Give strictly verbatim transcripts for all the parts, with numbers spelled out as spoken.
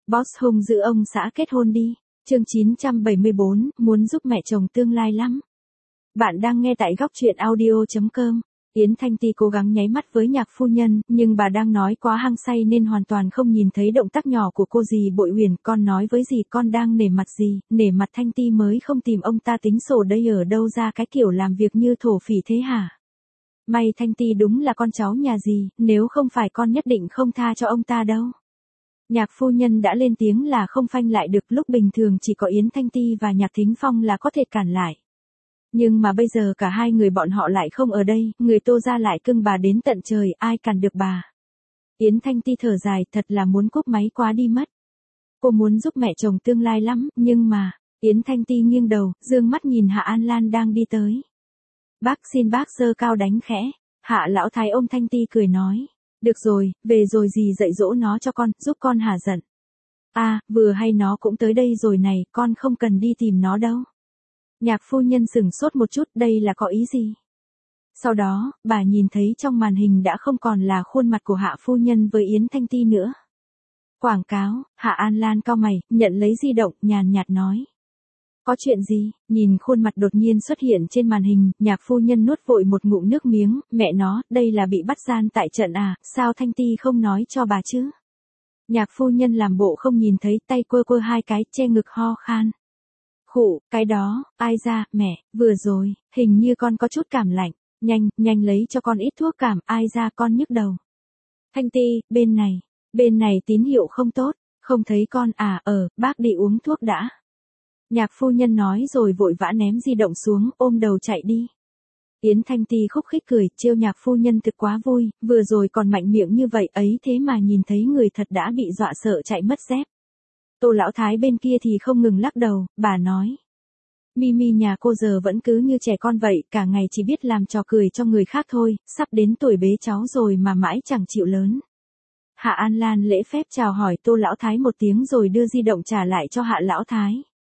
Boss hung giữ ông xã kết hôn đi. Chương chín trăm bảy mươi bốn, muốn giúp mẹ chồng tương lai lắm. Bạn đang nghe tại góc truyện audio chấm com. Yến Thanh Ti cố gắng nháy mắt với nhạc phu nhân, nhưng bà đang nói quá hăng say nên hoàn toàn không nhìn thấy động tác nhỏ của cô dì Bội Huyền. Con nói với dì con đang nể mặt gì, nể mặt Thanh Ti mới không tìm ông ta tính sổ đây, ở đâu ra cái kiểu làm việc như thổ phỉ thế hả? May Thanh Ti đúng là con cháu nhà dì, nếu không phải con nhất định không tha cho ông ta đâu. Nhạc phu nhân đã lên tiếng là không phanh lại được, lúc bình thường chỉ có Yến Thanh Ti và Nhạc Thính Phong là có thể cản lại. Nhưng mà bây giờ cả hai người bọn họ lại không ở đây, người Tô gia lại cưng bà đến tận trời, ai cản được bà. Yến Thanh Ti thở dài, thật là muốn cúp máy quá đi mất. Cô muốn giúp mẹ chồng tương lai lắm, nhưng mà, Yến Thanh Ti nghiêng đầu, dương mắt nhìn Hạ An Lan đang đi tới. Bác xin bác giơ cao đánh khẽ. Hạ lão thái ôm Thanh Ti cười nói. Được rồi, về rồi dì dạy dỗ nó cho con, giúp con hả giận. À, vừa hay nó cũng tới đây rồi này, con không cần đi tìm nó đâu. Nhạc phu nhân sửng sốt một chút, đây là có ý gì? Sau đó, bà nhìn thấy trong màn hình đã không còn là khuôn mặt của Hạ phu nhân với Yến Thanh Ti nữa. Quảng cáo, Hạ An Lan cau mày, nhận lấy di động, nhàn nhạt nói. Có chuyện gì? Nhìn khuôn mặt đột nhiên xuất hiện trên màn hình, nhạc phu nhân nuốt vội một ngụm nước miếng, mẹ nó, đây là bị bắt gian tại trận à, sao Thanh Ti không nói cho bà chứ? Nhạc phu nhân làm bộ không nhìn thấy, tay quơ quơ hai cái, che ngực ho khan. Khụ, cái đó, ai ra, mẹ, vừa rồi, hình như con có chút cảm lạnh, nhanh, nhanh lấy cho con ít thuốc cảm, ai ra con nhức đầu. Thanh Ti, bên này, bên này tín hiệu không tốt, không thấy con à, ờ, bác đi uống thuốc đã. Nhạc phu nhân nói rồi vội vã ném di động xuống, ôm đầu chạy đi. Yến Thanh Ti khúc khích cười, trêu nhạc phu nhân thực quá vui, vừa rồi còn mạnh miệng như vậy ấy thế mà nhìn thấy người thật đã bị dọa sợ chạy mất dép. Tô lão thái bên kia thì không ngừng lắc đầu, bà nói. Mimi nhà cô giờ vẫn cứ như trẻ con vậy, cả ngày chỉ biết làm trò cười cho người khác thôi, sắp đến tuổi bế cháu rồi mà mãi chẳng chịu lớn. Hạ An Lan lễ phép chào hỏi Tô lão thái một tiếng rồi đưa di động trả lại cho Hạ lão thái.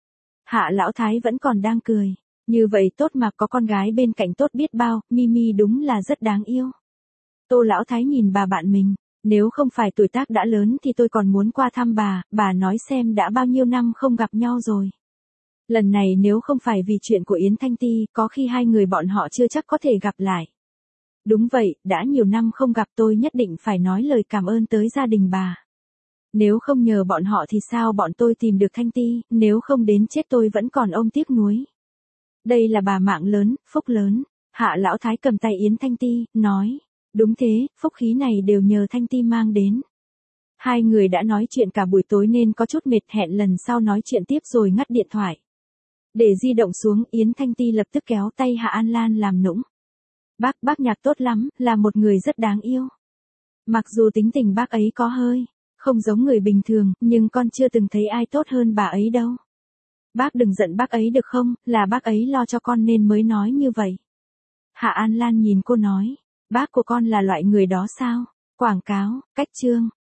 Hạ lão thái vẫn còn đang cười. Như vậy tốt mà, có con gái bên cạnh tốt biết bao, Mimi đúng là rất đáng yêu. Tô lão thái nhìn bà bạn mình, nếu không phải tuổi tác đã lớn thì tôi còn muốn qua thăm bà, bà nói xem đã bao nhiêu năm không gặp nhau rồi. Lần này nếu không phải vì chuyện của Yến Thanh Ti, có khi hai người bọn họ chưa chắc có thể gặp lại. Đúng vậy, đã nhiều năm không gặp, tôi nhất định phải nói lời cảm ơn tới gia đình bà. Nếu không nhờ bọn họ thì sao bọn tôi tìm được Thanh Ti, nếu không đến chết tôi vẫn còn ôm tiếc nuối. Đây là bà mạng lớn, phúc lớn. Hạ lão thái cầm tay Yến Thanh Ti, nói. Đúng thế, phúc khí này đều nhờ Thanh Ti mang đến. Hai người đã nói chuyện cả buổi tối nên có chút mệt, hẹn lần sau nói chuyện tiếp rồi ngắt điện thoại. Để di động xuống, Yến Thanh Ti lập tức kéo tay Hạ An Lan làm nũng. Bác, bác Nhạc tốt lắm, là một người rất đáng yêu. Mặc dù tính tình bác ấy có hơi không giống người bình thường, nhưng con chưa từng thấy ai tốt hơn bà ấy đâu. Bác đừng giận bác ấy được không, là bác ấy lo cho con nên mới nói như vậy. Hạ An Lan nhìn cô nói, bác của con là loại người đó sao? Quảng cáo, cách chương,